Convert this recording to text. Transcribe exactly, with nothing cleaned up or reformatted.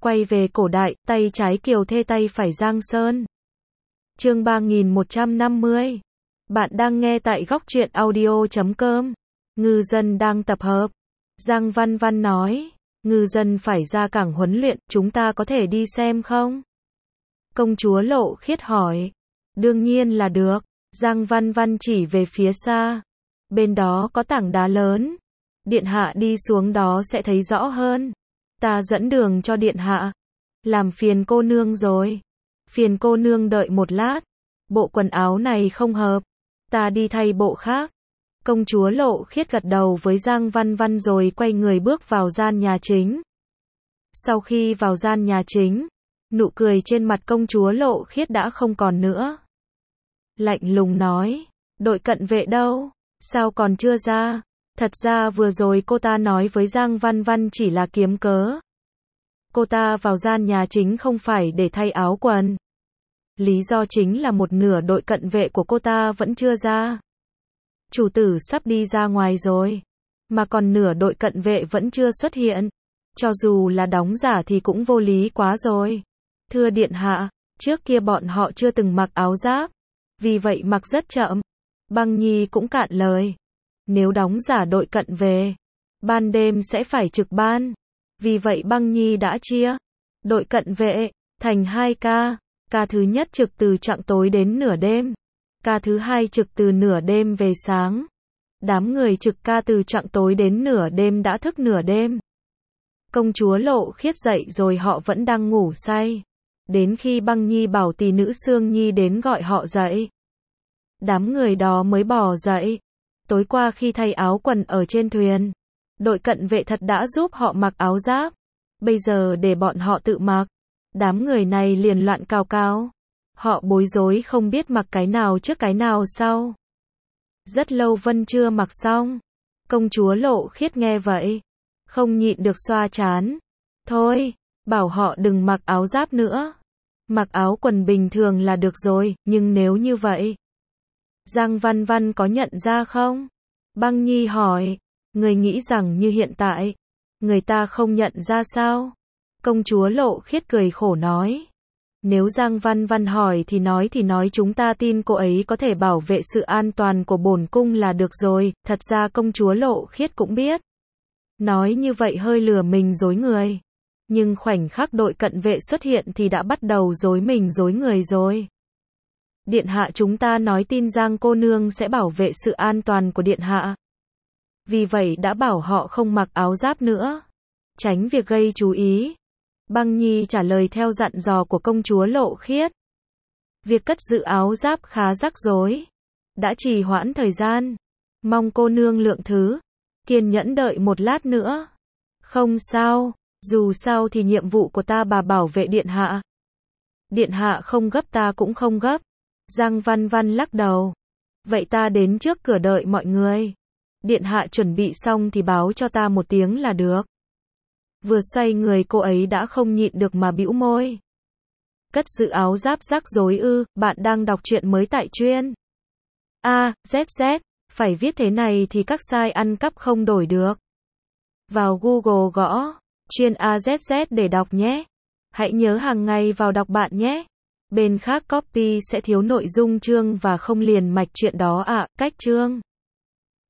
Quay về cổ đại, tay trái Kiều Thê tay phải Giang Sơn. Chương ba nghìn một trăm năm mươi. Bạn đang nghe tại góc truyện audio chấm com. Ngư dân đang tập hợp. Giang Văn Văn nói, ngư dân phải ra cảng huấn luyện, chúng ta có thể đi xem không? Công chúa Lộ Khiết hỏi. Đương nhiên là được. Giang Văn Văn chỉ về phía xa. Bên đó có tảng đá lớn. Điện hạ đi xuống đó sẽ thấy rõ hơn. Ta dẫn đường cho điện hạ. Làm phiền cô nương rồi. Phiền cô nương đợi một lát. Bộ quần áo này không hợp. Ta đi thay bộ khác. Công chúa Lộ Khiết gật đầu với Giang Văn Văn rồi quay người bước vào gian nhà chính. Sau khi vào gian nhà chính, nụ cười trên mặt công chúa Lộ Khiết đã không còn nữa. Lạnh lùng nói, đội cận vệ đâu? Sao còn chưa ra? Thật ra vừa rồi cô ta nói với Giang Văn Văn chỉ là kiếm cớ. Cô ta vào gian nhà chính không phải để thay áo quần. Lý do chính là một nửa đội cận vệ của cô ta vẫn chưa ra. Chủ tử sắp đi ra ngoài rồi, mà còn nửa đội cận vệ vẫn chưa xuất hiện. Cho dù là đóng giả thì cũng vô lý quá rồi. Thưa điện hạ, trước kia bọn họ chưa từng mặc áo giáp, vì vậy mặc rất chậm. Băng Nhi cũng cạn lời. Nếu đóng giả đội cận vệ, ban đêm sẽ phải trực ban. Vì vậy Băng Nhi đã chia đội cận vệ thành hai ca. Ca thứ nhất trực từ chạng tối đến nửa đêm. Ca thứ hai trực từ nửa đêm về sáng. Đám người trực ca từ chạng tối đến nửa đêm đã thức nửa đêm. Công chúa Lộ Khiết dậy rồi họ vẫn đang ngủ say. Đến khi Băng Nhi bảo tỷ nữ Sương Nhi đến gọi họ dậy, đám người đó mới bò dậy. Tối qua khi thay áo quần ở trên thuyền, đội cận vệ thật đã giúp họ mặc áo giáp. Bây giờ để bọn họ tự mặc. Đám người này liền loạn cào cào. Họ bối rối không biết mặc cái nào trước cái nào sau. Rất lâu vẫn chưa mặc xong. Công chúa Lộ Khiết nghe vậy, không nhịn được xoa trán. Thôi, bảo họ đừng mặc áo giáp nữa. Mặc áo quần bình thường là được rồi, nhưng nếu như vậy. Giang Văn Văn có nhận ra không? Băng Nhi hỏi. Người nghĩ rằng như hiện tại, người ta không nhận ra sao? Công chúa Lộ Khiết cười khổ nói. Nếu Giang Văn Văn hỏi thì nói thì nói chúng ta tin cô ấy có thể bảo vệ sự an toàn của bổn cung là được rồi. Thật ra công chúa Lộ Khiết cũng biết. Nói như vậy hơi lừa mình dối người. Nhưng khoảnh khắc đội cận vệ xuất hiện thì đã bắt đầu dối mình dối người rồi. Điện hạ chúng ta nói tin Giang cô nương sẽ bảo vệ sự an toàn của điện hạ. Vì vậy đã bảo họ không mặc áo giáp nữa. Tránh việc gây chú ý. Băng Nhi trả lời theo dặn dò của công chúa Lộ Khiết. Việc cất giữ áo giáp khá rắc rối. Đã trì hoãn thời gian. Mong cô nương lượng thứ. Kiên nhẫn đợi một lát nữa. Không sao. Dù sao thì nhiệm vụ của ta bà bảo vệ điện hạ. Điện hạ không gấp ta cũng không gấp. Giang Văn Văn lắc đầu. Vậy ta đến trước cửa đợi mọi người. Điện hạ chuẩn bị xong thì báo cho ta một tiếng là được. Vừa xoay người cô ấy đã không nhịn được mà bĩu môi. Cất giữ áo giáp rắc rối ư? Bạn đang đọc truyện mới tại chuyên A Z Z. Phải viết thế này thì các site ăn cắp không đổi được. Vào Google gõ chuyên A Z Z để đọc nhé. Hãy nhớ hàng ngày vào đọc bạn nhé. Bên khác copy sẽ thiếu nội dung chương và không liền mạch chuyện đó ạ. À, cách chương